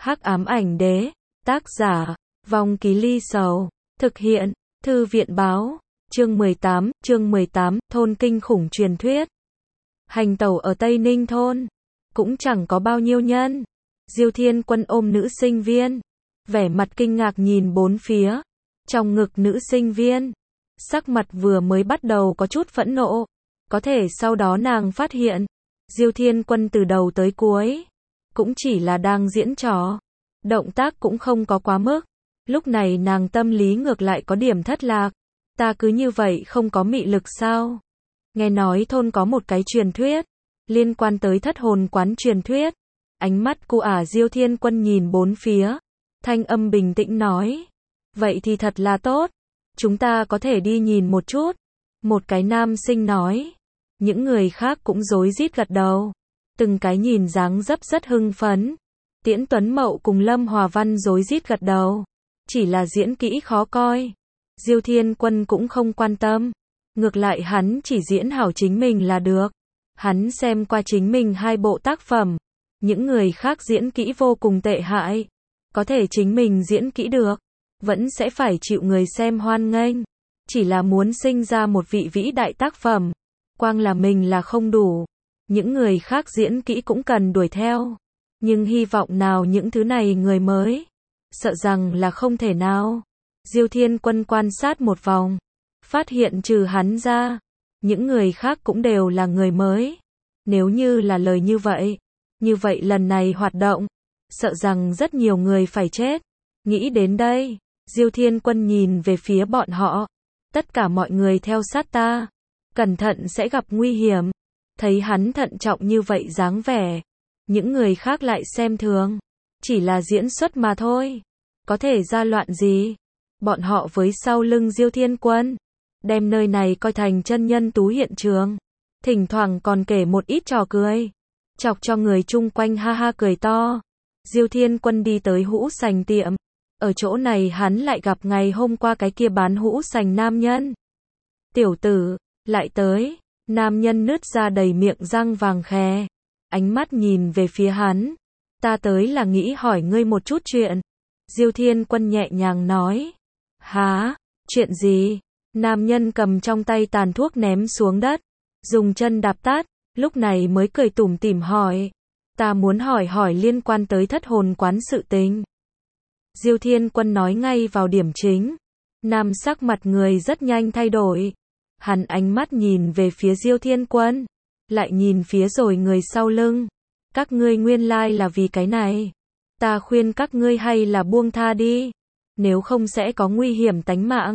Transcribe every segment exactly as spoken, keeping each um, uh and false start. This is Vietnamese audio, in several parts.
Hắc ám ảnh đế, tác giả, Vong Ký Ly Sầu, thực hiện, Thư viện báo, chương mười tám, chương mười tám, thôn kinh khủng truyền thuyết. Hành tẩu ở Tây Ninh thôn, cũng chẳng có bao nhiêu nhân. Diêu Thiên Quân ôm nữ sinh viên, vẻ mặt kinh ngạc nhìn bốn phía, trong ngực nữ sinh viên, sắc mặt vừa mới bắt đầu có chút phẫn nộ, có thể sau đó nàng phát hiện, Diêu Thiên Quân từ đầu tới cuối, cũng chỉ là đang diễn trò, động tác cũng không có quá mức, lúc này nàng tâm lý ngược lại có điểm thất lạc, ta cứ như vậy không có mị lực sao? Nghe nói thôn có một cái truyền thuyết, liên quan tới thất hồn quán truyền thuyết, ánh mắt của ả Diêu Thiên Quân nhìn bốn phía, thanh âm bình tĩnh nói, vậy thì thật là tốt, chúng ta có thể đi nhìn một chút, một cái nam sinh nói, những người khác cũng rối rít gật đầu, từng cái nhìn dáng dấp rất hưng phấn, Tiễn Tuấn Mậu cùng Lâm Hòa Văn rối rít gật đầu, chỉ là diễn kỹ khó coi, Diêu Thiên Quân cũng không quan tâm, ngược lại hắn chỉ diễn hảo chính mình là được, hắn xem qua chính mình hai bộ tác phẩm, những người khác diễn kỹ vô cùng tệ hại, có thể chính mình diễn kỹ được, vẫn sẽ phải chịu người xem hoan nghênh, chỉ là muốn sinh ra một vị vĩ đại tác phẩm, quang là mình là không đủ, những người khác diễn kỹ cũng cần đuổi theo, nhưng hy vọng nào những thứ này người mới, sợ rằng là không thể nào. Diêu Thiên Quân quan sát một vòng, phát hiện trừ hắn ra, những người khác cũng đều là người mới, nếu như là lời như vậy, như vậy lần này hoạt động, sợ rằng rất nhiều người phải chết. Nghĩ đến đây, Diêu Thiên Quân nhìn về phía bọn họ, tất cả mọi người theo sát ta, cẩn thận sẽ gặp nguy hiểm. Thấy hắn thận trọng như vậy dáng vẻ, những người khác lại xem thường, chỉ là diễn xuất mà thôi, có thể ra loạn gì. Bọn họ với sau lưng Diêu Thiên Quân, đem nơi này coi thành chân nhân tú hiện trường, thỉnh thoảng còn kể một ít trò cười, chọc cho người chung quanh ha ha cười to. Diêu Thiên Quân đi tới hũ sành tiệm, ở chỗ này hắn lại gặp ngày hôm qua cái kia bán hũ sành nam nhân. Tiểu tử, lại tới, nam nhân nứt ra đầy miệng răng vàng khè, ánh mắt nhìn về phía hắn, ta tới là nghĩ hỏi ngươi một chút chuyện. Diêu Thiên Quân nhẹ nhàng nói, hả, chuyện gì? Nam nhân cầm trong tay tàn thuốc ném xuống đất, dùng chân đạp tát, lúc này mới cười tủm tỉm hỏi, ta muốn hỏi hỏi liên quan tới thất hồn quán sự tình. Diêu Thiên Quân nói ngay vào điểm chính, nam sắc mặt người rất nhanh thay đổi, hắn ánh mắt nhìn về phía Diêu Thiên Quân, lại nhìn phía rồi người sau lưng, các ngươi nguyên lai là vì cái này, ta khuyên các ngươi hay là buông tha đi, nếu không sẽ có nguy hiểm tánh mạng.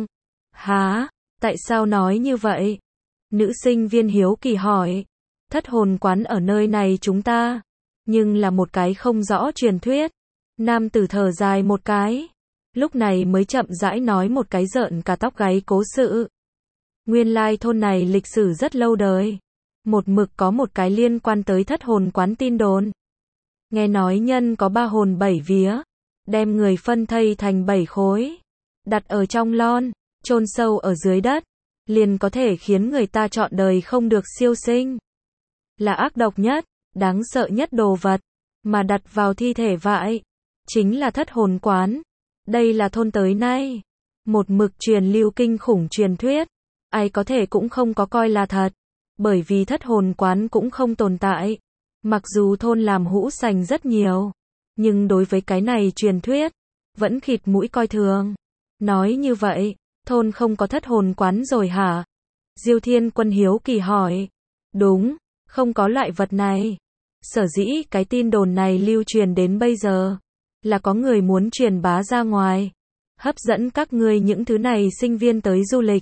Hả, tại sao nói như vậy? Nữ sinh viên hiếu kỳ hỏi, thất hồn quán ở nơi này chúng ta, nhưng là một cái không rõ truyền thuyết. Nam tử thở dài một cái, lúc này mới chậm rãi nói một cái rợn cả tóc gáy cố sự. Nguyên lai thôn này lịch sử rất lâu đời, một mực có một cái liên quan tới thất hồn quán tin đồn. Nghe nói nhân có ba hồn bảy vía, đem người phân thây thành bảy khối, đặt ở trong lon, chôn sâu ở dưới đất, liền có thể khiến người ta trọn đời không được siêu sinh. Là ác độc nhất, đáng sợ nhất đồ vật, mà đặt vào thi thể vại, chính là thất hồn quán. Đây là thôn tới nay, một mực truyền lưu kinh khủng truyền thuyết, ai có thể cũng không có coi là thật, bởi vì thất hồn quán cũng không tồn tại. Mặc dù thôn làm hũ sành rất nhiều, nhưng đối với cái này truyền thuyết, vẫn khịt mũi coi thường. Nói như vậy, thôn không có thất hồn quán rồi hả? Diêu Thiên Quân hiếu kỳ hỏi. Đúng, không có loại vật này. Sở dĩ cái tin đồn này lưu truyền đến bây giờ, là có người muốn truyền bá ra ngoài, hấp dẫn các ngươi những thứ này sinh viên tới du lịch.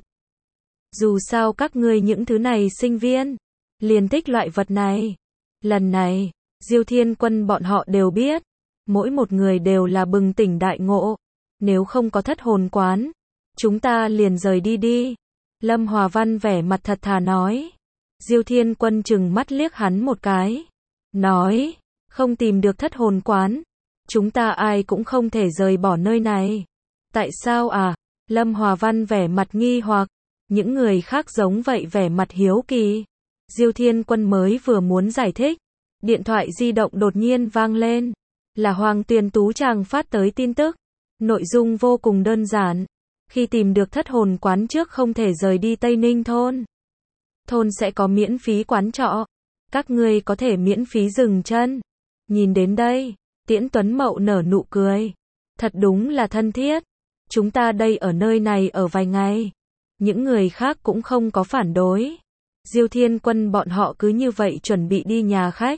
Dù sao các ngươi những thứ này sinh viên, liền thích loại vật này. Lần này, Diêu Thiên Quân bọn họ đều biết, mỗi một người đều là bừng tỉnh đại ngộ, nếu không có thất hồn quán, chúng ta liền rời đi đi. Lâm Hòa Văn vẻ mặt thật thà nói. Diêu Thiên Quân chừng mắt liếc hắn một cái, nói, không tìm được thất hồn quán, chúng ta ai cũng không thể rời bỏ nơi này. Tại sao à? Lâm Hòa Văn vẻ mặt nghi hoặc, những người khác giống vậy vẻ mặt hiếu kỳ. Diêu Thiên Quân mới vừa muốn giải thích, điện thoại di động đột nhiên vang lên. Là Hoàng Tuyền Tú chàng phát tới tin tức. Nội dung vô cùng đơn giản. Khi tìm được thất hồn quán trước không thể rời đi Tây Ninh thôn. Thôn sẽ có miễn phí quán trọ. Các ngươi có thể miễn phí dừng chân. Nhìn đến đây, Tiễn Tuấn Mậu nở nụ cười. Thật đúng là thân thiết. Chúng ta đây ở nơi này ở vài ngày. Những người khác cũng không có phản đối. Diêu Thiên Quân bọn họ cứ như vậy chuẩn bị đi nhà khách.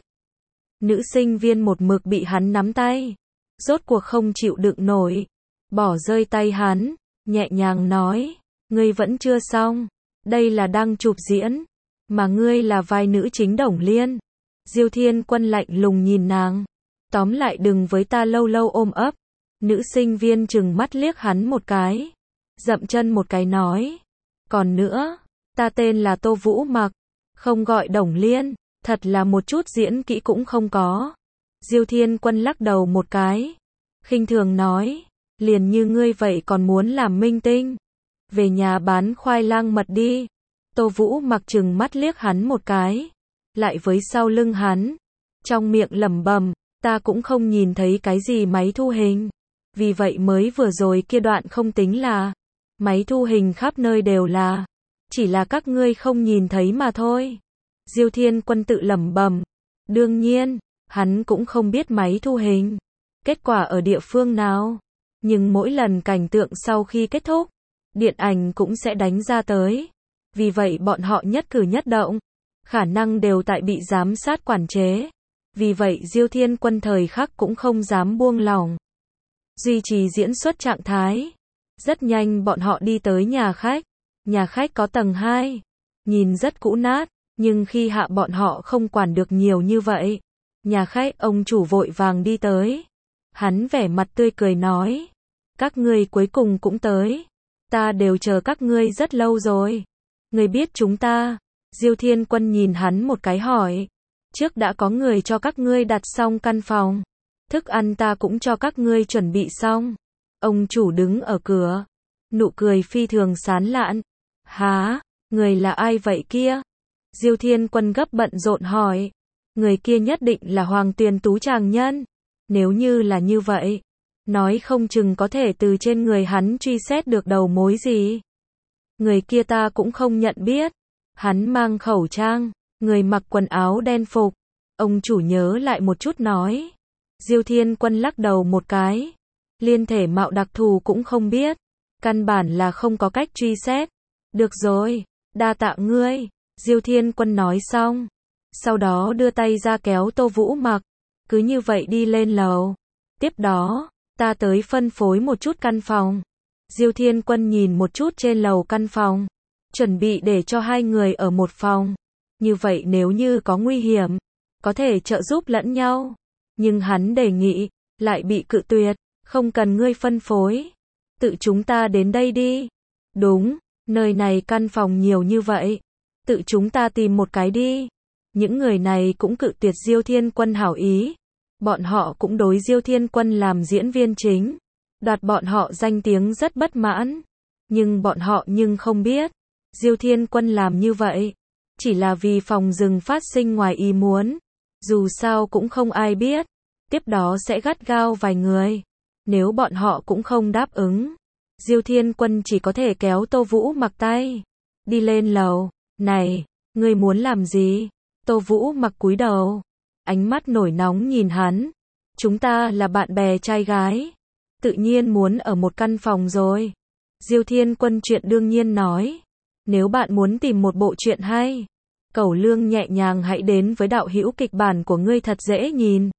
Nữ sinh viên một mực bị hắn nắm tay. Rốt cuộc không chịu đựng nổi. Bỏ rơi tay hắn. Nhẹ nhàng nói. Ngươi vẫn chưa xong. Đây là đang chụp diễn. Mà ngươi là vai nữ chính Đồng Liên. Diêu Thiên Quân lạnh lùng nhìn nàng. Tóm lại đừng với ta lâu lâu ôm ấp. Nữ sinh viên chừng mắt liếc hắn một cái. Dậm chân một cái nói. Còn nữa, ta tên là Tô Vũ Mặc. Không gọi Đồng Liên. Thật là một chút diễn kỹ cũng không có. Diêu Thiên Quân lắc đầu một cái. Khinh thường nói. Liền như ngươi vậy còn muốn làm minh tinh. Về nhà bán khoai lang mật đi. Tô Vũ Mặc chừng mắt liếc hắn một cái. Lại với sau lưng hắn. Trong miệng lẩm bẩm. Ta cũng không nhìn thấy cái gì máy thu hình. Vì vậy mới vừa rồi kia đoạn không tính là. Máy thu hình khắp nơi đều là. Chỉ là các ngươi không nhìn thấy mà thôi. Diêu Thiên Quân tự lẩm bẩm. Đương nhiên, hắn cũng không biết máy thu hình. Kết quả ở địa phương nào. Nhưng mỗi lần cảnh tượng sau khi kết thúc. Điện ảnh cũng sẽ đánh ra tới. Vì vậy bọn họ nhất cử nhất động. Khả năng đều tại bị giám sát quản chế. Vì vậy Diêu Thiên Quân thời khắc cũng không dám buông lỏng. Duy trì diễn xuất trạng thái. Rất nhanh bọn họ đi tới nhà khách. Nhà khách có tầng hai. Nhìn rất cũ nát. Nhưng khi hạ bọn họ không quản được nhiều như vậy. Nhà khách ông chủ vội vàng đi tới. Hắn vẻ mặt tươi cười nói. Các ngươi cuối cùng cũng tới. Ta đều chờ các ngươi rất lâu rồi. Ngươi biết chúng ta. Diêu Thiên Quân nhìn hắn một cái hỏi. Trước đã có người cho các ngươi đặt xong căn phòng. Thức ăn ta cũng cho các ngươi chuẩn bị xong. Ông chủ đứng ở cửa. Nụ cười phi thường sán lạn. Hả? Người là ai vậy kia? Diêu Thiên Quân gấp bận rộn hỏi. Người kia nhất định là Hoàng Tuyền Tú chàng nhân. Nếu như là như vậy. Nói không chừng có thể từ trên người hắn truy xét được đầu mối gì. Người kia ta cũng không nhận biết. Hắn mang khẩu trang. Người mặc quần áo đen phục. Ông chủ nhớ lại một chút nói. Diêu Thiên Quân lắc đầu một cái. Liên thể mạo đặc thù cũng không biết. Căn bản là không có cách truy xét. Được rồi, đa tạ ngươi. Diêu Thiên Quân nói xong. Sau đó đưa tay ra kéo Tô Vũ Mặc. Cứ như vậy đi lên lầu. Tiếp đó, ta tới phân phối một chút căn phòng. Diêu Thiên Quân nhìn một chút trên lầu căn phòng. Chuẩn bị để cho hai người ở một phòng. Như vậy nếu như có nguy hiểm, có thể trợ giúp lẫn nhau. Nhưng hắn đề nghị, lại bị cự tuyệt. Không cần ngươi phân phối. Tự chúng ta đến đây đi. Đúng, nơi này căn phòng nhiều như vậy. Tự chúng ta tìm một cái đi. Những người này cũng cự tuyệt Diêu Thiên Quân hảo ý. Bọn họ cũng đối Diêu Thiên Quân làm diễn viên chính. Đoạt bọn họ danh tiếng rất bất mãn. Nhưng bọn họ nhưng không biết. Diêu Thiên Quân làm như vậy. Chỉ là vì phòng rừng phát sinh ngoài ý muốn. Dù sao cũng không ai biết. Tiếp đó sẽ gắt gao vài người. Nếu bọn họ cũng không đáp ứng. Diêu Thiên Quân chỉ có thể kéo Tô Vũ Mặc tay. Đi lên lầu. Này, ngươi muốn làm gì? Tô Vũ Mặc cúi đầu. Ánh mắt nổi nóng nhìn hắn. Chúng ta là bạn bè trai gái. Tự nhiên muốn ở một căn phòng rồi. Diêu Thiên Quân chuyện đương nhiên nói. Nếu bạn muốn tìm một bộ truyện hay. Cẩu Lương nhẹ nhàng hãy đến với đạo hữu kịch bản của ngươi thật dễ nhìn.